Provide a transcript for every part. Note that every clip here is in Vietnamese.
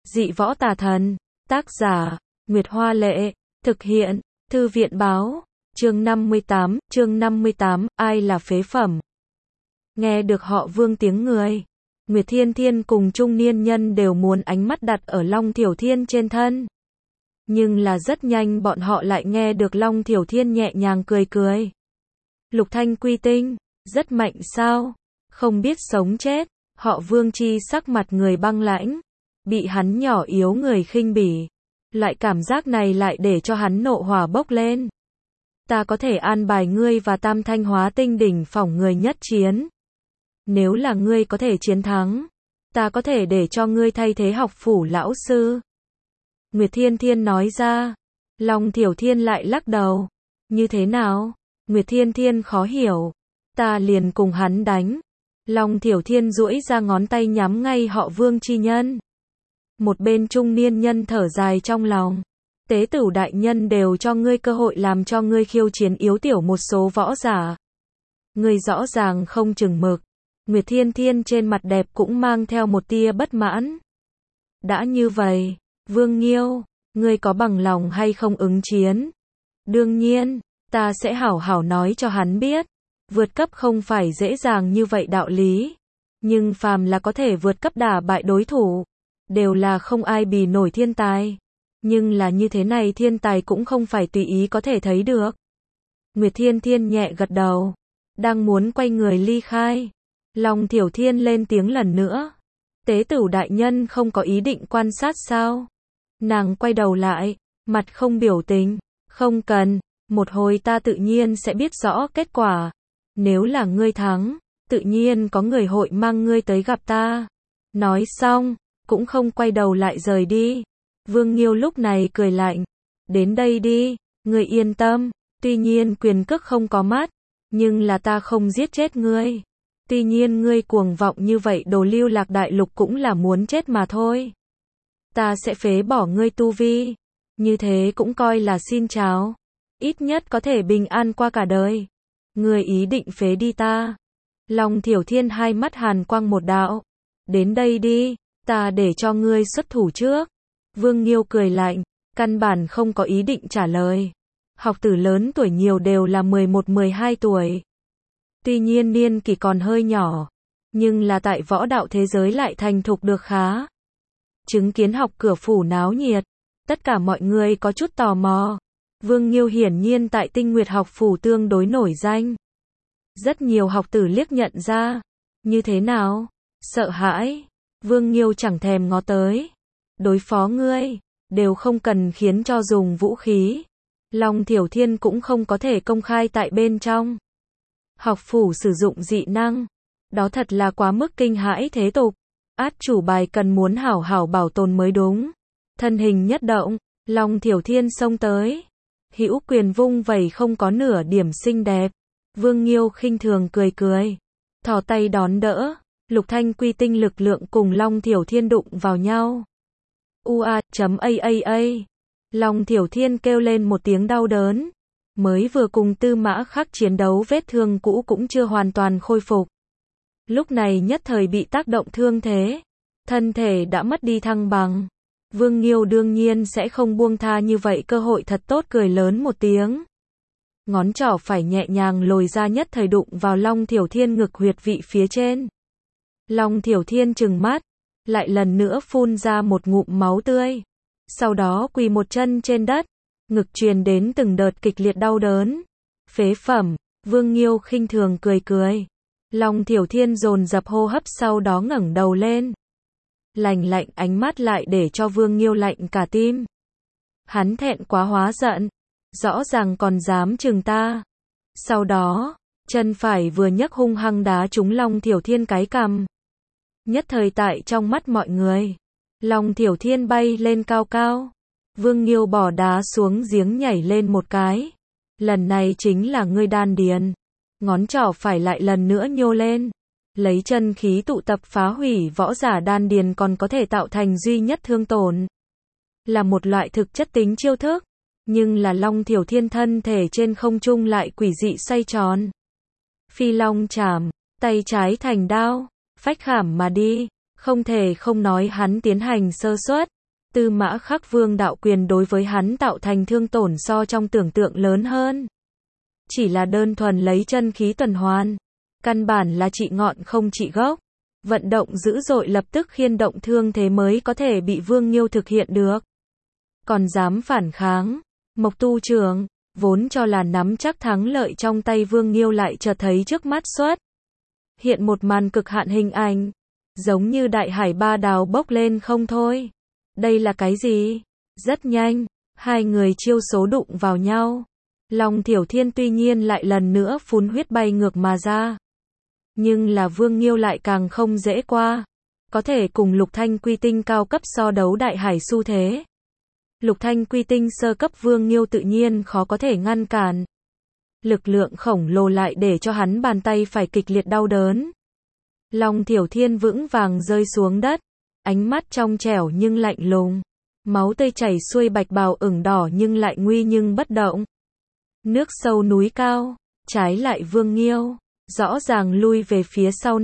Dị võ tà thần. Tác giả, Nguyệt Hoa Lệ. Thực hiện, Thư viện Báo. Chương 58, ai là phế phẩm? Nghe được họ Vương tiếng người, Nguyệt Thiên Thiên cùng trung niên nhân đều muốn ánh mắt đặt ở Long Thiểu Thiên trên thân. Nhưng là rất nhanh bọn họ lại nghe được Long Thiểu Thiên nhẹ nhàng cười cười. Lục Thanh Quy Tinh, rất mạnh sao? Không biết sống chết. Họ Vương chi sắc mặt người băng lãnh, bị hắn nhỏ yếu người khinh bỉ. Loại cảm giác này lại để cho hắn nộ hỏa bốc lên. Ta có thể an bài ngươi và Tam Thanh Hóa Tinh đỉnh phỏng người nhất chiến. Nếu là ngươi có thể chiến thắng, ta có thể để cho ngươi thay thế học phủ lão sư. Nguyệt Thiên Thiên nói ra. Long Thiểu Thiên lại lắc đầu. Như thế nào? Nguyệt Thiên Thiên khó hiểu. Ta liền cùng hắn đánh. Long Thiểu Thiên duỗi ra ngón tay nhắm ngay họ Vương chi nhân. Một bên trung niên nhân thở dài trong lòng. Tế Tửu đại nhân đều cho ngươi cơ hội làm cho ngươi khiêu chiến yếu tiểu một số võ giả. Ngươi rõ ràng không chừng mực. Nguyệt Thiên Thiên trên mặt đẹp cũng mang theo một tia bất mãn. Đã như vậy, Vương Nghiêu, ngươi có bằng lòng hay không ứng chiến? Đương nhiên, ta sẽ hảo hảo nói cho hắn biết. Vượt cấp không phải dễ dàng như vậy đạo lý. Nhưng phàm là có thể vượt cấp đả bại đối thủ, đều là không ai bì nổi thiên tài. Nhưng là như thế này thiên tài cũng không phải tùy ý có thể thấy được. Nguyệt Thiên Thiên nhẹ gật đầu, đang muốn quay người ly khai. Long Thiểu Thiên lên tiếng lần nữa. Tế Tửu đại nhân không có ý định quan sát sao? Nàng quay đầu lại, mặt không biểu tình. Không cần, một hồi ta tự nhiên sẽ biết rõ kết quả. Nếu là ngươi thắng, tự nhiên có người hội mang ngươi tới gặp ta. Nói xong, cũng không quay đầu lại rời đi. Vương Nghiêu lúc này cười lạnh. Đến đây đi, ngươi yên tâm. Tuy nhiên quyền cước không có mắt, nhưng là ta không giết chết ngươi. Tuy nhiên ngươi cuồng vọng như vậy đồ lưu lạc đại lục cũng là muốn chết mà thôi. Ta sẽ phế bỏ ngươi tu vi. Như thế cũng coi là xin chào. Ít nhất có thể bình an qua cả đời. Ngươi ý định phế đi ta? Long Thiểu Thiên hai mắt hàn quang một đạo. Đến đây đi, ta để cho ngươi xuất thủ trước. Vương Nghiêu cười lạnh, căn bản không có ý định trả lời. Học tử lớn tuổi nhiều đều là 11-12 tuổi. Tuy nhiên niên kỷ còn hơi nhỏ, nhưng là tại võ đạo thế giới lại thành thục được khá. Chứng kiến học cửa phủ náo nhiệt, tất cả mọi người có chút tò mò. Vương Nghiêu hiển nhiên tại Tinh Nguyệt học phủ tương đối nổi danh. Rất nhiều học tử liếc nhận ra. Như thế nào? Sợ hãi. Vương Nghiêu chẳng thèm ngó tới. Đối phó ngươi, đều không cần khiến cho dùng vũ khí. Long Thiểu Thiên cũng không có thể công khai tại bên trong. Học phủ sử dụng dị năng. Đó thật là quá mức kinh hãi thế tục. Át chủ bài cần muốn hảo hảo bảo tồn mới đúng. Thân hình nhất động, Long Thiểu Thiên xông tới. Hữu quyền vung vẩy không có nửa điểm xinh đẹp. Vương Nghiêu khinh thường cười cười. Thò tay đón đỡ. Lục Thanh Quy Tinh lực lượng cùng Long Thiểu Thiên đụng vào nhau. Ua.aaa. Long Thiểu Thiên kêu lên một tiếng đau đớn. Mới vừa cùng Tư Mã Khắc chiến đấu vết thương cũ cũng chưa hoàn toàn khôi phục. Lúc này nhất thời bị tác động thương thế. Thân thể đã mất đi thăng bằng. Vương Nghiêu đương nhiên sẽ không buông tha như vậy cơ hội thật tốt cười lớn một tiếng. Ngón trỏ phải nhẹ nhàng lồi ra nhất thời đụng vào Long Thiểu Thiên ngực huyệt vị phía trên. Long Thiểu Thiên trừng mắt, lại lần nữa phun ra một ngụm máu tươi. Sau đó quỳ một chân trên đất, ngực truyền đến từng đợt kịch liệt đau đớn. Phế phẩm, Vương Nghiêu khinh thường cười cười. Long Thiểu Thiên dồn dập hô hấp sau đó ngẩng đầu lên. Lạnh lạnh ánh mắt lại để cho Vương Nghiêu lạnh cả tim. Hắn thẹn quá hóa giận. Rõ ràng còn dám chừng ta. Sau đó, chân phải vừa nhấc hung hăng đá trúng Long Thiểu Thiên cái cằm. Nhất thời tại trong mắt mọi người, Long Thiểu Thiên bay lên cao cao. Vương Nghiêu bỏ đá xuống giếng nhảy lên một cái. Lần này chính là ngươi đan điền. Ngón trỏ phải lại lần nữa nhô lên. Lấy chân khí tụ tập phá hủy võ giả đan điền còn có thể tạo thành duy nhất thương tổn. Là một loại thực chất tính chiêu thức. Nhưng là Long Thiểu Thiên thân thể trên không trung lại quỷ dị xoay tròn. Phi long chảm, tay trái thành đao, phách khảm mà đi. Không thể không nói hắn tiến hành sơ suất. Tư Mã Khắc Vương đạo quyền đối với hắn tạo thành thương tổn so trong tưởng tượng lớn hơn. Chỉ là đơn thuần lấy chân khí tuần hoàn. Căn bản là trị ngọn không trị gốc. Vận động dữ dội lập tức khiên động thương thế mới có thể bị Vương Nghiêu thực hiện được. Còn dám phản kháng. Mộc Tu Trường, vốn cho là nắm chắc thắng lợi trong tay Vương Nghiêu lại chợt thấy trước mắt xuất hiện một màn cực hạn hình ảnh. Giống như đại hải ba đào bốc lên không thôi. Đây là cái gì? Rất nhanh, hai người chiêu số đụng vào nhau. Long Thiểu Thiên tuy nhiên lại lần nữa phun huyết bay ngược mà ra. Nhưng là Vương Nghiêu lại càng không dễ qua. Có thể cùng Lục Thanh Quy Tinh cao cấp so đấu đại hải xu thế. Lục Thanh Quy Tinh sơ cấp Vương Nghiêu tự nhiên khó có thể ngăn cản. Lực lượng khổng lồ lại để cho hắn bàn tay phải kịch liệt đau đớn. Long Thiểu Thiên vững vàng rơi xuống đất. Ánh mắt trong trẻo nhưng lạnh lùng. Máu tươi chảy xuôi bạch bào ửng đỏ nhưng lại nguy nhưng bất động. Nước sâu núi cao. Trái lại Vương Nghiêu. Rõ ràng lui về phía sau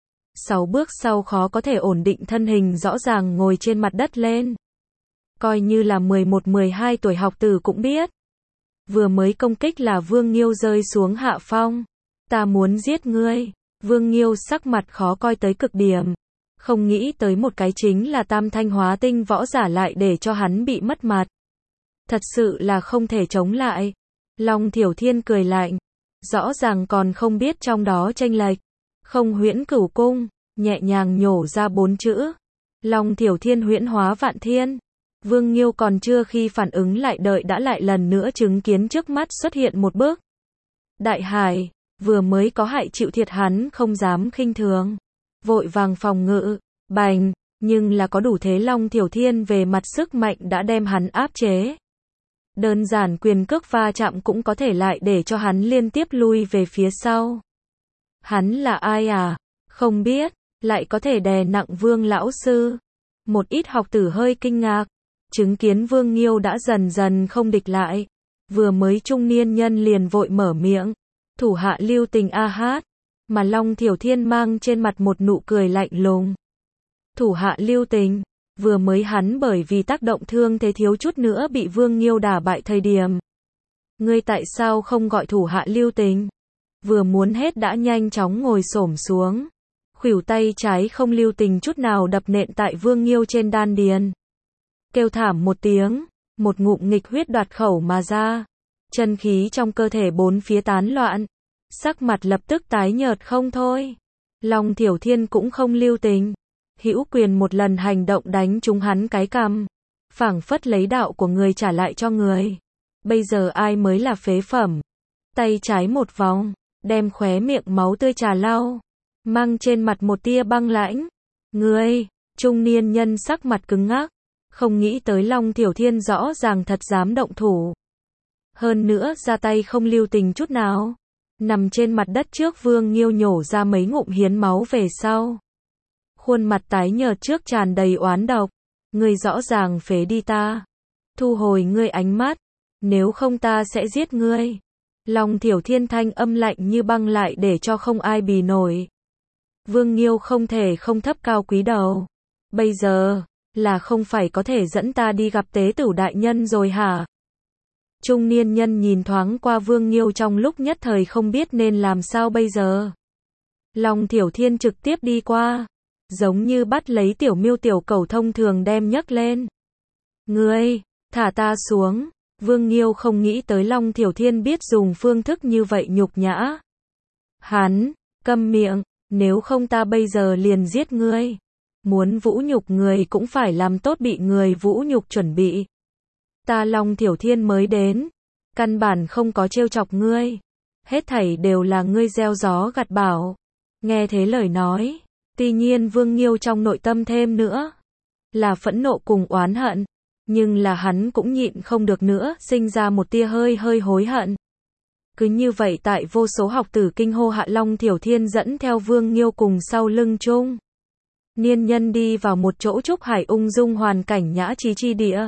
5-6 bước sau khó có thể ổn định thân hình rõ ràng ngồi trên mặt đất lên. Coi như là 11-12 tuổi học tử cũng biết. Vừa mới công kích là Vương Nghiêu rơi xuống hạ phong. Ta muốn giết ngươi. Vương Nghiêu sắc mặt khó coi tới cực điểm. Không nghĩ tới một cái chính là tam thanh hóa tinh võ giả lại để cho hắn bị mất mặt. Thật sự là không thể chống lại. Long Thiểu Thiên cười lạnh. Rõ ràng còn không biết trong đó chênh lệch. Không huyễn cửu cung, nhẹ nhàng nhổ ra 4 chữ. Long Thiểu Thiên huyễn hóa vạn thiên. Vương Nghiêu còn chưa khi phản ứng lại đợi đã lại lần nữa chứng kiến trước mắt xuất hiện một bước. Đại hải, vừa mới có hại chịu thiệt hắn không dám khinh thường. Vội vàng phòng ngự, bành, nhưng là có đủ thế Long Thiểu Thiên về mặt sức mạnh đã đem hắn áp chế. Đơn giản quyền cước va chạm cũng có thể lại để cho hắn liên tiếp lui về phía sau. Hắn là ai à? Không biết, lại có thể đè nặng Vương lão sư. Một ít học tử hơi kinh ngạc, chứng kiến Vương Nghiêu đã dần dần không địch lại. Vừa mới trung niên nhân liền vội mở miệng, thủ hạ lưu tình a hát, mà Long Thiểu Thiên mang trên mặt một nụ cười lạnh lùng. Thủ hạ lưu tình, vừa mới hắn bởi vì tác động thương thế thiếu chút nữa bị Vương Nghiêu đả bại thời điểm. Ngươi tại sao không gọi thủ hạ lưu tình? Vừa muốn hết đã nhanh chóng ngồi xổm xuống. Khuỷu tay trái không lưu tình chút nào đập nện tại Vương Nghiêu trên đan điền. Kêu thảm một tiếng, một ngụm nghịch huyết đoạt khẩu mà ra. Chân khí trong cơ thể bốn phía tán loạn. Sắc mặt lập tức tái nhợt không thôi. Long Thiểu Thiên cũng không lưu tình. Hữu quyền một lần hành động đánh trúng hắn cái cằm. Phảng phất lấy đạo của người trả lại cho người. Bây giờ ai mới là phế phẩm. Tay trái một vòng, đem khóe miệng máu tươi trà lau. Mang trên mặt một tia băng lãnh. Ngươi, trung niên nhân sắc mặt cứng ngắc. Không nghĩ tới Long Thiểu Thiên rõ ràng thật dám động thủ. Hơn nữa ra tay không lưu tình chút nào. Nằm trên mặt đất trước Vương Nghiêu nhổ ra mấy ngụm hiến máu về sau. Khuôn mặt tái nhợt trước tràn đầy oán độc. Ngươi rõ ràng phế đi ta. Thu hồi ngươi ánh mắt. Nếu không ta sẽ giết ngươi. Long Thiểu Thiên thanh âm lạnh như băng lại để cho không ai bì nổi. Vương Nghiêu không thể không thấp cao quý đầu. Bây giờ, là không phải có thể dẫn ta đi gặp tế tử đại nhân rồi hả? Trung niên nhân nhìn thoáng qua Vương Nghiêu trong lúc nhất thời không biết nên làm sao bây giờ. Long Thiểu Thiên trực tiếp đi qua. Giống như bắt lấy tiểu miêu tiểu cẩu thông thường đem nhấc lên. Ngươi, thả ta xuống. Vương Nghiêu không nghĩ tới Long Thiểu Thiên biết dùng phương thức như vậy nhục nhã. Hắn, câm miệng, nếu không ta bây giờ liền giết ngươi. Muốn vũ nhục người cũng phải làm tốt bị người vũ nhục chuẩn bị. Ta Long Thiểu Thiên mới đến. Căn bản không có trêu chọc ngươi. Hết thảy đều là ngươi gieo gió gặt bão. Nghe thế lời nói. Tuy nhiên Vương Nghiêu trong nội tâm thêm nữa. Là phẫn nộ cùng oán hận. Nhưng là hắn cũng nhịn không được nữa. Sinh ra một tia hơi hối hận. Cứ như vậy tại vô số học tử kinh hô hạ Long Thiểu Thiên dẫn theo Vương Nghiêu cùng sau lưng chung. Niên nhân đi vào một chỗ trúc hải ung dung hoàn cảnh nhã trí chi địa.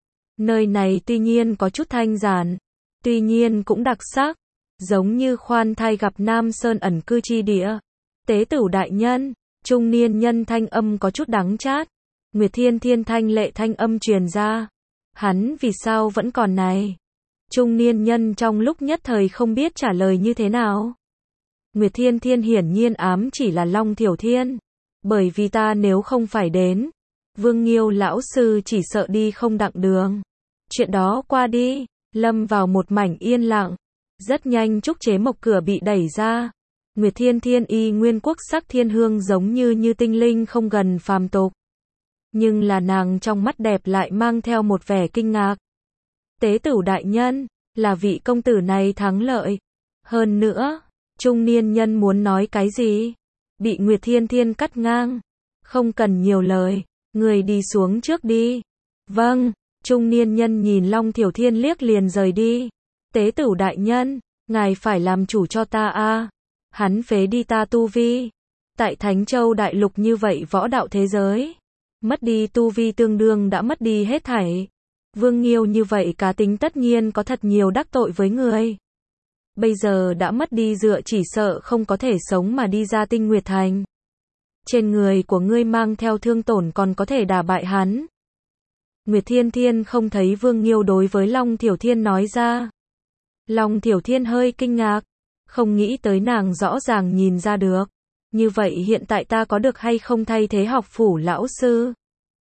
Nơi này tuy nhiên có chút thanh giản, tuy nhiên cũng đặc sắc, giống như khoan thai gặp Nam Sơn ẩn cư chi địa. Tế tử đại nhân, trung niên nhân thanh âm có chút đắng chát. Nguyệt Thiên Thiên thanh lệ thanh âm truyền ra. Hắn vì sao vẫn còn này? Trung niên nhân trong lúc nhất thời không biết trả lời như thế nào. Nguyệt Thiên Thiên hiển nhiên ám chỉ là Long Thiểu Thiên. Bởi vì ta nếu không phải đến, Vương Nghiêu lão sư chỉ sợ đi không đặng đường. Chuyện đó qua đi, lâm vào một mảnh yên lặng. Rất nhanh trúc chế mộc cửa bị đẩy ra. Nguyệt Thiên Thiên y nguyên quốc sắc thiên hương giống như tinh linh không gần phàm tục. Nhưng là nàng trong mắt đẹp lại mang theo một vẻ kinh ngạc. Tế tửu đại nhân, là vị công tử này thắng lợi. Hơn nữa, trung niên nhân muốn nói cái gì? Bị Nguyệt Thiên Thiên cắt ngang. Không cần nhiều lời, người đi xuống trước đi. Vâng, trung niên nhân nhìn Long Thiểu Thiên liếc liền rời đi. Tế tửu đại nhân, ngài phải làm chủ cho ta a. Hắn phế đi ta tu vi. Tại Thánh Châu đại lục như vậy võ đạo thế giới, mất đi tu vi tương đương đã mất đi hết thảy. Vương Nghiêu như vậy cá tính tất nhiên có thật nhiều đắc tội với người. Bây giờ đã mất đi dựa chỉ sợ không có thể sống mà đi ra Tinh Nguyệt Thành. Trên người của ngươi mang theo thương tổn còn có thể đả bại hắn. Nguyệt Thiên Thiên không thấy Vương Nghiêu đối với Long Thiểu Thiên nói ra. Long Thiểu Thiên hơi kinh ngạc. Không nghĩ tới nàng rõ ràng nhìn ra được. Như vậy hiện tại ta có được hay không thay thế học phủ lão sư?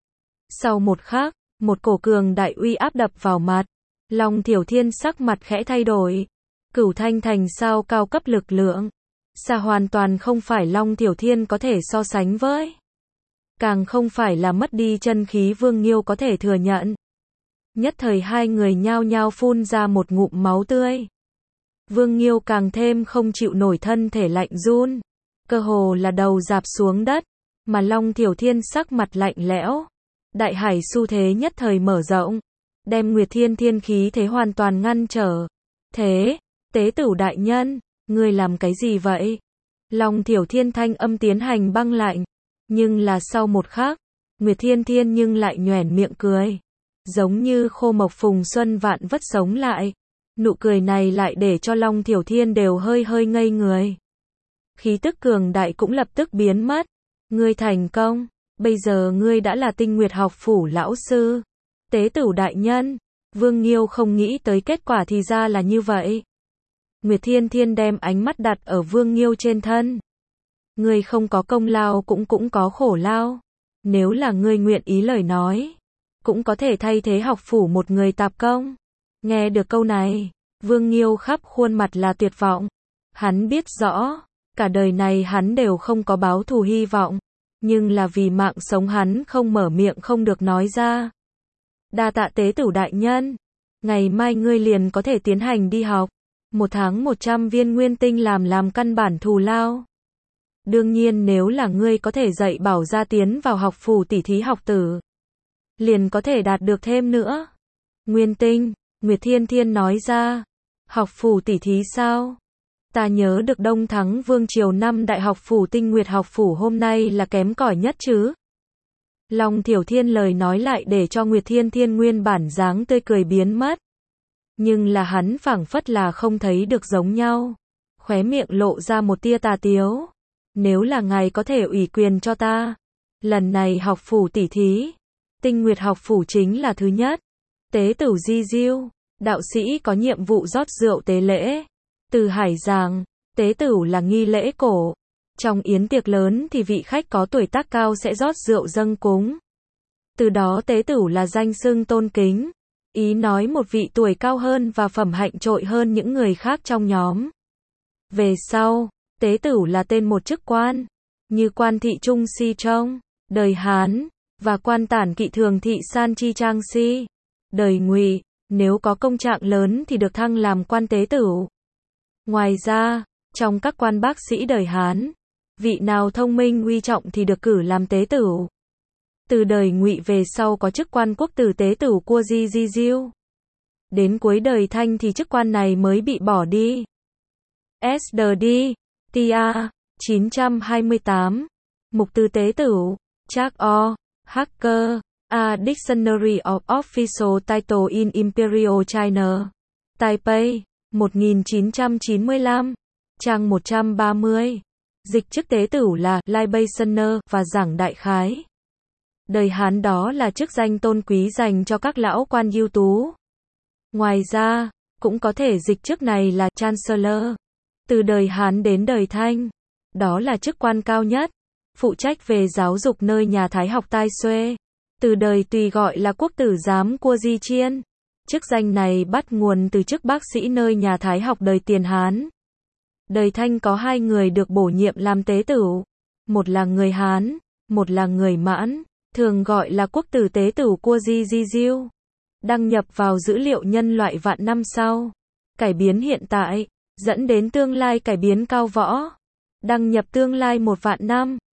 Sau một khắc, một cổ cường đại uy áp đập vào mặt. Long Thiểu Thiên sắc mặt khẽ thay đổi. Cửu Thanh Thành sao cao cấp lực lượng. Xa hoàn toàn không phải Long Thiểu Thiên có thể so sánh với. Càng không phải là mất đi chân khí Vương Nghiêu có thể thừa nhận. Nhất thời hai người nhao nhao phun ra một ngụm máu tươi. Vương Nghiêu càng thêm không chịu nổi thân thể lạnh run. Cơ hồ là đầu rạp xuống đất. Mà Long Thiểu Thiên sắc mặt lạnh lẽo. Đại hải xu thế nhất thời mở rộng. Đem Nguyệt Thiên Thiên khí thế hoàn toàn ngăn trở. Thế, tế tửu đại nhân, ngươi làm cái gì vậy? Long Thiểu Thiên thanh âm tiến hành băng lạnh. Nhưng là sau một khắc, Nguyệt Thiên Thiên nhưng lại nhoẻn miệng cười. Giống như khô mộc phùng xuân vạn vất sống lại. Nụ cười này lại để cho Long Thiểu Thiên đều hơi hơi ngây người. Khí tức cường đại cũng lập tức biến mất. Ngươi thành công, bây giờ ngươi đã là Tinh Nguyệt học phủ lão sư. Tế tửu đại nhân, Vương Nghiêu không nghĩ tới kết quả thì ra là như vậy. Nguyệt Thiên Thiên đem ánh mắt đặt ở Vương Nghiêu trên thân. Ngươi không có công lao cũng có khổ lao. Nếu là ngươi nguyện ý lời nói, cũng có thể thay thế học phủ một người tạp công. Nghe được câu này, Vương Nghiêu khắp khuôn mặt là tuyệt vọng. Hắn biết rõ, cả đời này hắn đều không có báo thù hy vọng. Nhưng là vì mạng sống hắn không mở miệng không được nói ra. Đa tạ tế tửu đại nhân. Ngày mai ngươi liền có thể tiến hành đi học. 1 tháng 100 viên nguyên tinh làm căn bản thù lao. Đương nhiên nếu là ngươi có thể dạy bảo ra tiến vào học phủ tỷ thí học tử, liền có thể đạt được thêm nữa. Nguyên tinh, Nguyệt Thiên Thiên nói ra. Học phủ tỷ thí sao? Ta nhớ được Đông Thắng Vương Triều năm đại học phủ Tinh Nguyệt học phủ hôm nay là kém cỏi nhất chứ. Long Thiểu Thiên lời nói lại để cho Nguyệt Thiên Thiên nguyên bản dáng tươi cười biến mất. Nhưng là hắn phảng phất là không thấy được giống nhau. Khóe miệng lộ ra một tia tà tiếu. Nếu là ngài có thể ủy quyền cho ta, lần này học phủ tỷ thí, Tinh Nguyệt học phủ chính là thứ nhất. Tế tửu Di Diêu, đạo sĩ có nhiệm vụ rót rượu tế lễ. Từ Hải Giang, tế tửu là nghi lễ cổ. Trong yến tiệc lớn thì vị khách có tuổi tác cao sẽ rót rượu dâng cúng. Từ đó tế tửu là danh xưng tôn kính. Ý nói một vị tuổi cao hơn và phẩm hạnh trội hơn những người khác trong nhóm. Về sau, tế tửu là tên một chức quan, như quan thị Trung Si trong đời Hán, và quan tản kỵ thường thị San Chi Trang Si đời Ngụy. Nếu có công trạng lớn thì được thăng làm quan tế tửu. Ngoài ra, trong các quan bác sĩ đời Hán, vị nào thông minh uy trọng thì được cử làm tế tửu. Từ đời Ngụy về sau có chức quan quốc tử tế tửu Cua Di Di Diêu. Đến cuối đời Thanh thì chức quan này mới bị bỏ đi. SD, TIA, 928. Mục từ tế tửu, Charles O. Hacker, A Dictionary of Official Title in Imperial China. Taipei, 1995. Trang 130. Dịch chức tế tửu là libationer và giảng đại khái. Đời Hán đó là chức danh tôn quý dành cho các lão quan ưu tú. Ngoài ra, cũng có thể dịch chức này là Chancellor. Từ đời Hán đến đời Thanh, đó là chức quan cao nhất, phụ trách về giáo dục nơi nhà Thái học Tai Xuê. Từ đời Tùy gọi là quốc tử giám Cua Di Chiên. Chức danh này bắt nguồn từ chức bác sĩ nơi nhà Thái học đời Tiền Hán. Đời Thanh có 2 người được bổ nhiệm làm tế tửu. Một là người Hán, một là người Mãn, thường gọi là quốc tử tế tửu Cua Di Di Diêu. Đăng nhập vào dữ liệu nhân loại vạn năm sau. Cải biến hiện tại, dẫn đến tương lai cải biến cao võ. Đăng nhập tương lai 1 vạn năm.